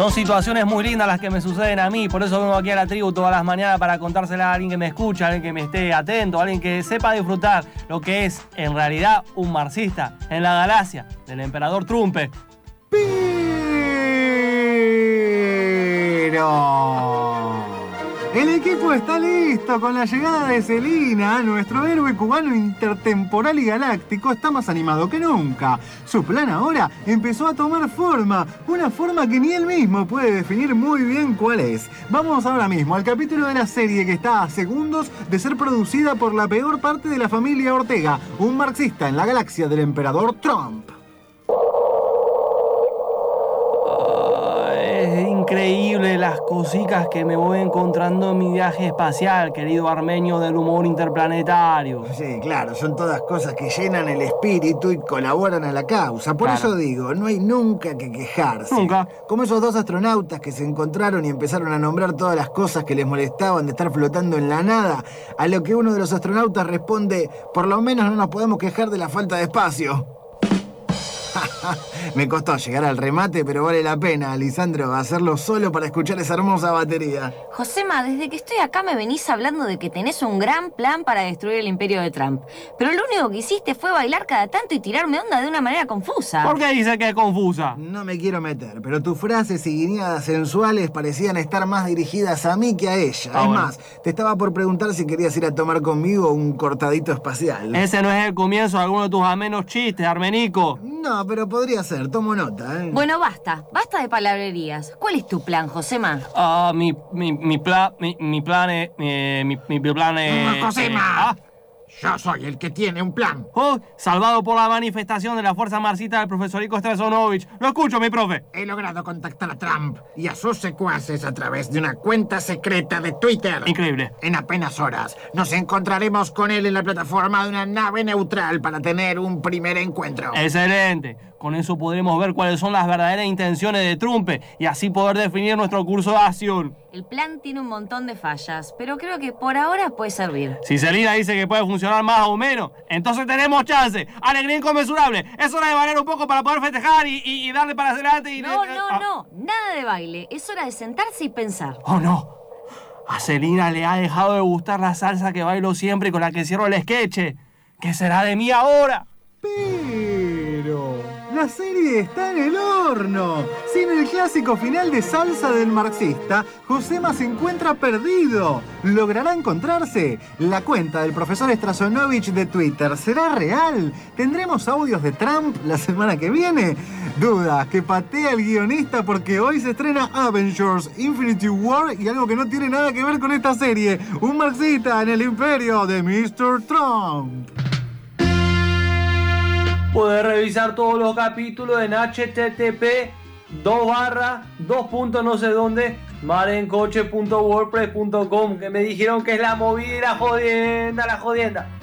Son situaciones muy lindas las que me suceden a mí, por eso vengo aquí a la tribu todas las mañanas para contársela a alguien que me escucha, a alguien que me esté atento, a alguien que sepa disfrutar lo que es en realidad un marxista en la galaxia del emperador Trump. Pero el equipo está listo con la llegada de Celina. Nuestro héroe cubano intertemporal y galáctico está más animado que nunca. Su plan ahora empezó a tomar forma, una forma que ni él mismo puede definir muy bien cuál es. Vamos ahora mismo al capítulo de la serie que está a segundos de ser producida por la peor parte de la familia Ortega, un marxista en la galaxia del emperador Trump. Es increíble las cositas que me voy encontrando en mi viaje espacial, querido armenio del humor interplanetario. Sí, claro, son todas cosas que llenan el espíritu y colaboran a la causa. Por Claro. eso digo, no hay nunca que quejarse. Nunca. Como esos dos astronautas que se encontraron y empezaron a nombrar todas las cosas que les molestaban de estar flotando en la nada, a lo que uno de los astronautas responde, por lo menos no nos podemos quejar de la falta de espacio. Me costó llegar al remate, pero vale la pena, Lisandro, hacerlo solo para escuchar esa hermosa batería. Josema, desde que estoy acá me venís hablando de que tenés un gran plan para destruir el imperio de Trump. Pero lo único que hiciste fue bailar cada tanto y tirarme onda de una manera confusa. ¿Por qué dice que es confusa? No me quiero meter, pero tus frases y guiñadas sensuales parecían estar más dirigidas a mí que a ella. Ah, Es bueno. más, te estaba por preguntar si querías ir a tomar conmigo un cortadito espacial. Ese no es el comienzo de alguno de tus amenos chistes, Armenico. No, pero podría ser, tomo nota, ¿eh? Bueno, basta de palabrerías. ¿Cuál es tu plan, Josema? Mi plan es... Mi plan es... Josema. Yo soy el que tiene un plan. Salvado por la manifestación de la fuerza marxista del profesor Iko Strasonovich. Lo escucho, mi profe. He logrado contactar a Trump y a sus secuaces a través de una cuenta secreta de Twitter. Increíble. En apenas horas nos encontraremos con él en la plataforma de una nave neutral para tener un primer encuentro. Excelente. Con eso podremos ver cuáles son las verdaderas intenciones de Trump y así poder definir nuestro curso de acción. El plan tiene un montón de fallas, pero creo que por ahora puede servir. Si Celina dice que puede funcionar más o menos, entonces tenemos chance. Alegría inconmensurable. Es hora de bailar un poco para poder festejar y darle para adelante y... No, nada de baile. Es hora de sentarse y pensar. ¡Oh, no! A Celina le ha dejado de gustar la salsa que bailo siempre y con la que cierro el sketch. ¿Qué será de mí ahora? Pero la serie está en el horno. Sin el clásico final de salsa del marxista, Josema se encuentra perdido. ¿Logrará encontrarse? La cuenta del profesor Strasonovich de Twitter ¿será real? ¿Tendremos audios de Trump la semana que viene? Dudas que patea el guionista porque hoy se estrena Avengers Infinity War y algo que no tiene nada que ver con esta serie. Un marxista en el imperio de Mr. Trump. Podés revisar todos los capítulos en http://marencoche.wordpress.com, que me dijeron que es la movida y la jodienda.